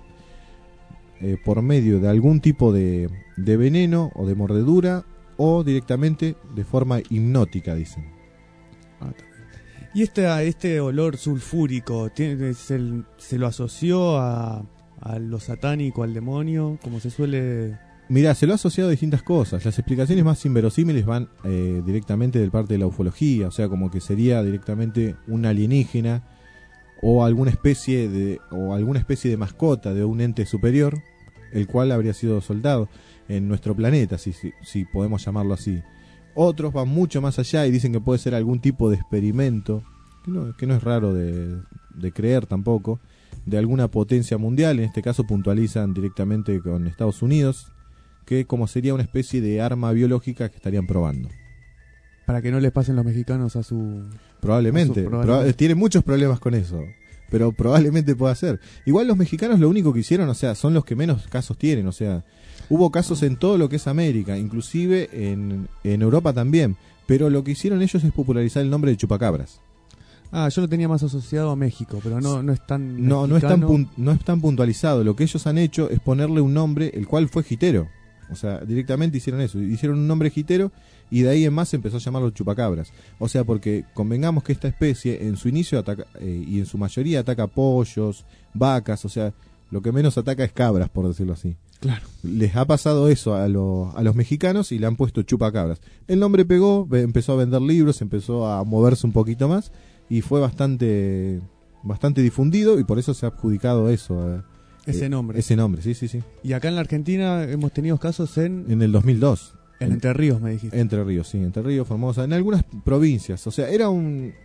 eh, por medio de algún tipo de, de veneno o de mordedura, o directamente de forma hipnótica, dicen. Ah, y este, este olor sulfúrico, ¿tiene, se, ¿se lo asoció a, a lo satánico, al demonio, como se suele...? Mirá, se lo ha asociado a distintas cosas. Las explicaciones más inverosímiles van eh, directamente de parte de la ufología, o sea, como que sería directamente un alienígena o alguna especie de o alguna especie de mascota de un ente superior, el cual habría sido soldado en nuestro planeta, si, si, si podemos llamarlo así. Otros van mucho más allá y dicen que puede ser algún tipo de experimento, que no, que no es raro de, de creer tampoco, de alguna potencia mundial. En este caso puntualizan directamente con Estados Unidos, que como sería una especie de arma biológica que estarían probando. Para que no les pasen los mexicanos a su... Probablemente, a su probablemente. Proba- tienen muchos problemas con eso, pero probablemente pueda ser. Igual los mexicanos lo único que hicieron, o sea, son los que menos casos tienen, o sea, hubo casos en todo lo que es América, inclusive en, en Europa también, pero lo que hicieron ellos es popularizar el nombre de chupacabras. Ah, yo lo tenía más asociado a México, pero no, no es tan no, no es tan pun- no es tan puntualizado. Lo que ellos han hecho es ponerle un nombre, el cual fue gitero. O sea, directamente hicieron eso, hicieron un nombre gitero y de ahí en más se empezó a llamarlo chupacabras. O sea, porque convengamos que esta especie en su inicio ataca, eh, y en su mayoría ataca pollos, vacas, o sea, lo que menos ataca es cabras, por decirlo así. Claro. Les ha pasado eso a, lo, a los mexicanos y le han puesto chupacabras. El nombre pegó, empezó a vender libros, empezó a moverse un poquito más y fue bastante, bastante difundido y por eso se ha adjudicado eso. Eh. Ese eh, nombre. Ese nombre, sí, sí, sí. Y acá en la Argentina hemos tenido casos en... En el dos mil dos. En Entre Ríos, me dijiste. Entre Ríos, sí. Entre Ríos, Formosa. En algunas provincias. O sea, era un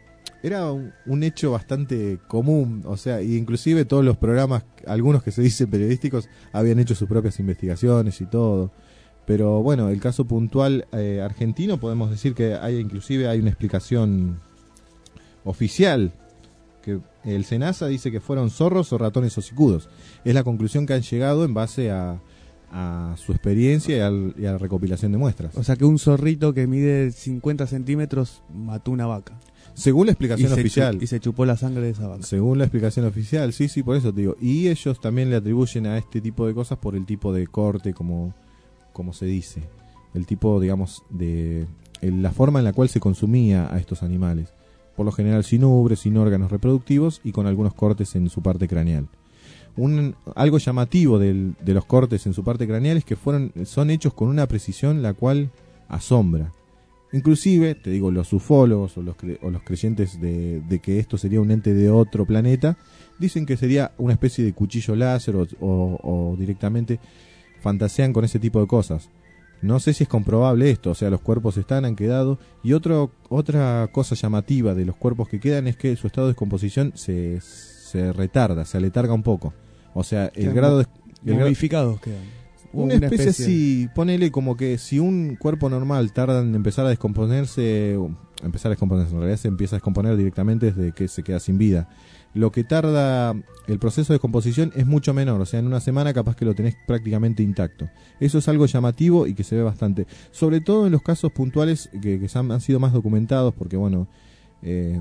era un, un hecho bastante común, o sea, y inclusive todos los programas, algunos que se dicen periodísticos, habían hecho sus propias investigaciones y todo. Pero bueno, el caso puntual eh, argentino, podemos decir que hay inclusive hay una explicación oficial, que el SENASA dice que fueron zorros o ratones hocicudos. Es la conclusión que han llegado en base a, a su experiencia y, al, y a la recopilación de muestras. O sea que un zorrito que mide cincuenta centímetros mató una vaca. Según la explicación y oficial. Se y se chupó la sangre de esa vaca. Según la explicación oficial, sí, sí, por eso te digo. Y ellos también le atribuyen a este tipo de cosas por el tipo de corte, como, como se dice. El tipo, digamos, de el, la forma en la cual se consumía a estos animales. Por lo general sin ubres, sin órganos reproductivos y con algunos cortes en su parte craneal. Un, algo llamativo del, de los cortes en su parte craneal es que fueron, son hechos con una precisión la cual asombra. Inclusive, te digo, los ufólogos o los, cre, o los creyentes de, de que esto sería un ente de otro planeta, dicen que sería una especie de cuchillo láser o, o, o directamente fantasean con ese tipo de cosas. No sé si es comprobable esto, o sea, los cuerpos están, han quedado, y otro, otra cosa llamativa de los cuerpos que quedan es que su estado de descomposición se, se retarda, se aletarga un poco. O sea, el quedan grado de... El momificados quedan. Una, una especie, especie así, ponele como que si un cuerpo normal tarda en empezar a descomponerse, empezar a descomponerse, en realidad se empieza a descomponer directamente desde que se queda sin vida. Lo que tarda el proceso de descomposición es mucho menor, o sea, en una semana capaz que lo tenés prácticamente intacto. Eso es algo llamativo y que se ve bastante, sobre todo en los casos puntuales que, que han, han sido más documentados, porque bueno, eh,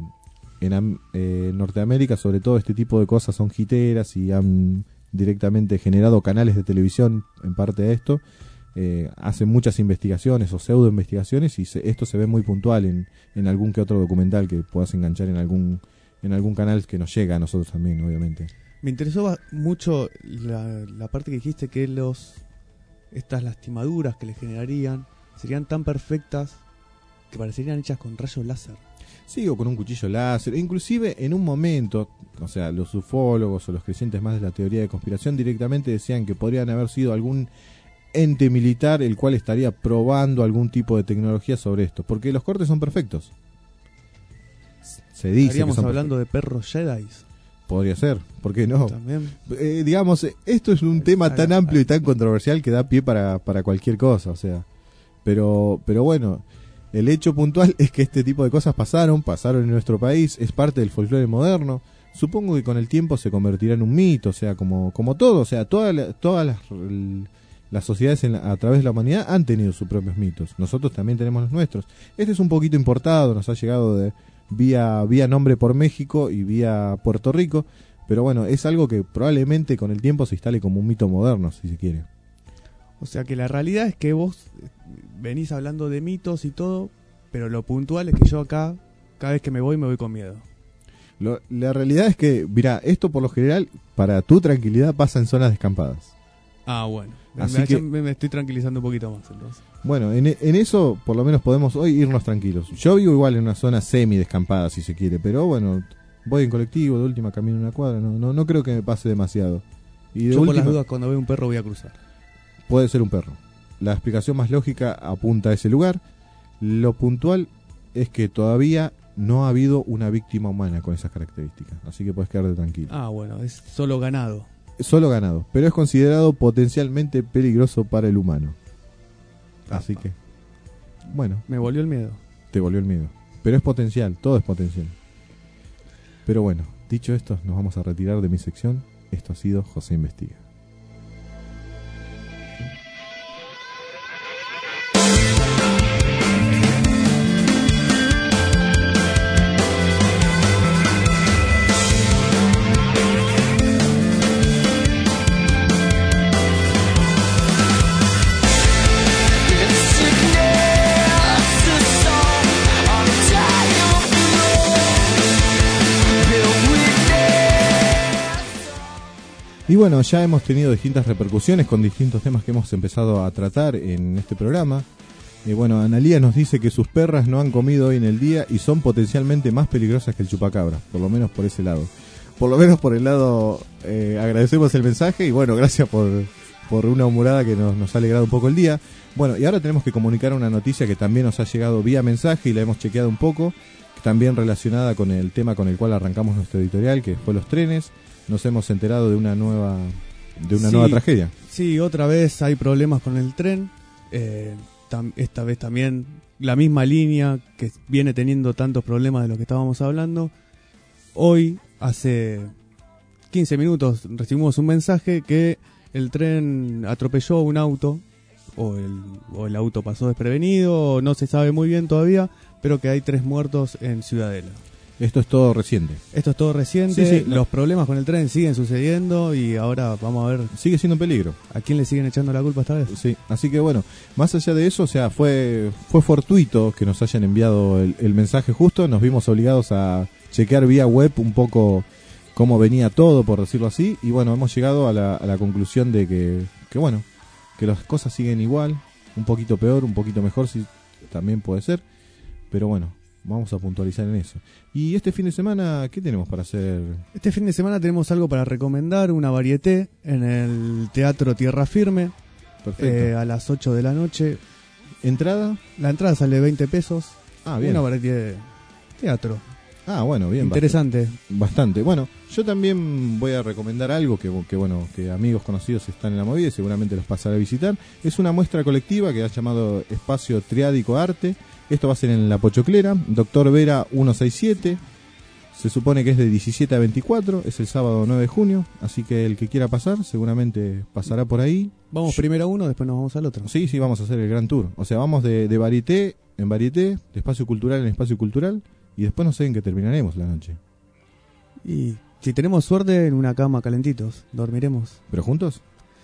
en eh, Norteamérica sobre todo este tipo de cosas son jiteras y han directamente generado canales de televisión en parte de esto, eh, hacen muchas investigaciones o pseudo investigaciones y se, esto se ve muy puntual en, en algún que otro documental que puedas enganchar en algún en algún canal que nos llega a nosotros también, obviamente. Me interesó mucho la, la parte que dijiste que los estas lastimaduras que le generarían serían tan perfectas que parecerían hechas con rayos láser. Sí, o con un cuchillo láser. Inclusive en un momento, o sea, los ufólogos o los creyentes más de la teoría de conspiración directamente decían que podrían haber sido algún ente militar el cual estaría probando algún tipo de tecnología sobre esto, porque los cortes son perfectos. Se dice Estaríamos que son hablando perfectos. de perros Jedi. Podría ser, ¿por qué no? También. Eh, digamos, esto es un tema tan amplio y tan controversial que da pie para, para cualquier cosa, o sea. Pero, pero bueno, el hecho puntual es que este tipo de cosas pasaron, pasaron en nuestro país, es parte del folclore moderno. Supongo que con el tiempo se convertirá en un mito, o sea, como, como todo, o sea, toda la, todas las, las sociedades en la, a través de la humanidad han tenido sus propios mitos. Nosotros también tenemos los nuestros. Este es un poquito importado, nos ha llegado de vía vía nombre por México y vía Puerto Rico, pero bueno, es algo que probablemente con el tiempo se instale como un mito moderno, si se quiere. O sea que la realidad es que vos venís hablando de mitos y todo, pero lo puntual es que yo acá, cada vez que me voy, me voy con miedo. Lo, la realidad es que, mira, esto por lo general, para tu tranquilidad, pasa en zonas descampadas. Ah, bueno. Así me, que, me, me estoy tranquilizando un poquito más, entonces. Bueno, en, en eso por lo menos podemos hoy irnos tranquilos. Yo vivo igual en una zona semi-descampada, si se quiere, pero bueno, voy en colectivo, de última camino una cuadra, no, no, no creo que me pase demasiado. Y de yo última, por las dudas, cuando veo un perro voy a cruzar. Puede ser un perro. La explicación más lógica apunta a ese lugar. Lo puntual es que todavía no ha habido una víctima humana con esas características, así que puedes quedarte tranquilo. Ah, bueno, es solo ganado. Solo ganado, pero es considerado potencialmente peligroso para el humano. Ah, así que, bueno. Me volvió el miedo. Te volvió el miedo. Pero es potencial, todo es potencial. Pero bueno, dicho esto, nos vamos a retirar de mi sección. Esto ha sido José Investiga. Y bueno, ya hemos tenido distintas repercusiones con distintos temas que hemos empezado a tratar en este programa. Y bueno, Analía nos dice que sus perras no han comido hoy en el día y son potencialmente más peligrosas que el chupacabra, por lo menos por ese lado. Por lo menos por el lado, eh, agradecemos el mensaje y bueno, gracias por, por una humorada que nos, nos ha alegrado un poco el día. Bueno, y ahora tenemos que comunicar una noticia que también nos ha llegado vía mensaje y la hemos chequeado un poco. también relacionada con el tema con el cual arrancamos nuestro editorial, que fue los trenes. Nos hemos enterado de una nueva de una Sí, nueva tragedia. Sí, otra vez hay problemas con el tren. Eh, tam- esta vez también la misma línea que viene teniendo tantos problemas de los que estábamos hablando. Hoy, hace quince minutos, recibimos un mensaje que el tren atropelló un auto, o el, o el auto pasó desprevenido, o no se sabe muy bien todavía, pero que hay tres muertos en Ciudadela. Esto es todo reciente. Esto es todo reciente, Sí, sí, los problemas con el tren siguen sucediendo y ahora vamos a ver. Sigue siendo un peligro. ¿A quién le siguen echando la culpa esta vez? Sí, así que bueno, más allá de eso, o sea, fue fue fortuito que nos hayan enviado el, el mensaje justo, nos vimos obligados a chequear vía web un poco cómo venía todo, por decirlo así, y bueno, hemos llegado a la, a la conclusión de que, que bueno, que las cosas siguen igual, un poquito peor, un poquito mejor, sí, también puede ser, pero bueno, vamos a puntualizar en eso. Y este fin de semana, ¿qué tenemos para hacer? Este fin de semana tenemos algo para recomendar, una varieté en el Teatro Tierra Firme. Perfecto. Eh, a las ocho de la noche. ¿Entrada? La entrada sale veinte pesos. Ah, bien. Una varieté de teatro. Ah, bueno, bien. Interesante. Bastante. Bueno, yo también voy a recomendar algo que, que, bueno, que amigos conocidos están en la movida y seguramente los pasaré a visitar. Es una muestra colectiva que ha llamado Espacio Triádico Arte. Esto va a ser en La Pochoclera, Doctor Vera ciento sesenta y siete. Se supone que es de diecisiete a veinticuatro, es el sábado nueve de junio, así que el que quiera pasar seguramente pasará por ahí. Vamos primero a uno, después nos vamos al otro. Sí, sí, vamos a hacer el gran tour. O sea, vamos de, de varieté en varieté, de espacio cultural en espacio cultural, y después no sé en qué terminaremos la noche. Y si tenemos suerte, en una cama calentitos, dormiremos. ¿Pero juntos?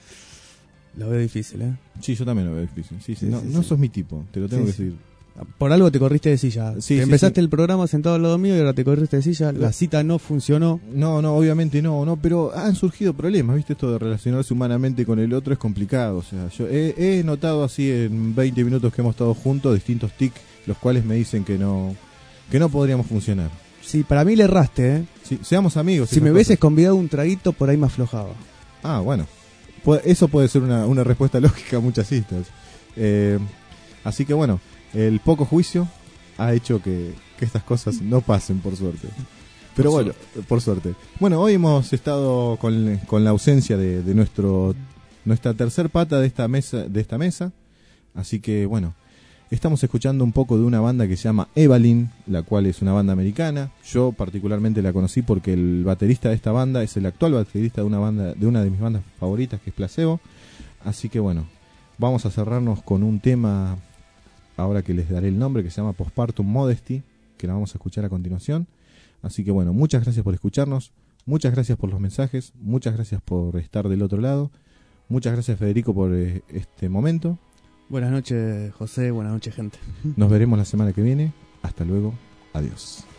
Lo veo difícil, ¿eh? Sí, yo también lo veo difícil. Sí, sí, Sí, no, sí, no sí. sos mi tipo, te lo tengo Sí, que sí. decir. Por algo te corriste de silla. Sí, Te sí, empezaste sí. el programa sentado al lado mío y ahora te corriste de silla. La cita no funcionó. No, no, obviamente no, no, pero han surgido problemas, ¿viste? Esto de relacionarse humanamente con el otro es complicado. O sea, yo he, he notado así en veinte minutos que hemos estado juntos distintos tics, los cuales me dicen que no que no podríamos funcionar. Sí, para mí le erraste, ¿eh? Sí, seamos amigos. Si esas me hubieses cosas. convidado un traguito, por ahí me aflojaba. Ah, bueno. Pu- Eso puede ser una, una respuesta lógica a muchas citas. Eh, así que bueno, el poco juicio ha hecho que, que estas cosas no pasen, por suerte. Pero Por bueno, por suerte. Bueno, hoy hemos estado con, con la ausencia de, de nuestro nuestra tercer pata de esta mesa, de esta mesa. Así que bueno, estamos escuchando un poco de una banda que se llama Evalyn, la cual es una banda americana. Yo particularmente la conocí porque el baterista de esta banda es el actual baterista de una banda, de una de mis bandas favoritas, que es Placebo. Así que bueno, vamos a cerrarnos con un tema, ahora que les daré el nombre, que se llama Postpartum Modesty, que la vamos a escuchar a continuación. Así que bueno, muchas gracias por escucharnos, muchas gracias por los mensajes, muchas gracias por estar del otro lado, muchas gracias Federico por eh, este momento. Buenas noches, José. Buenas noches, gente. Nos veremos la semana que viene. Hasta luego. Adiós.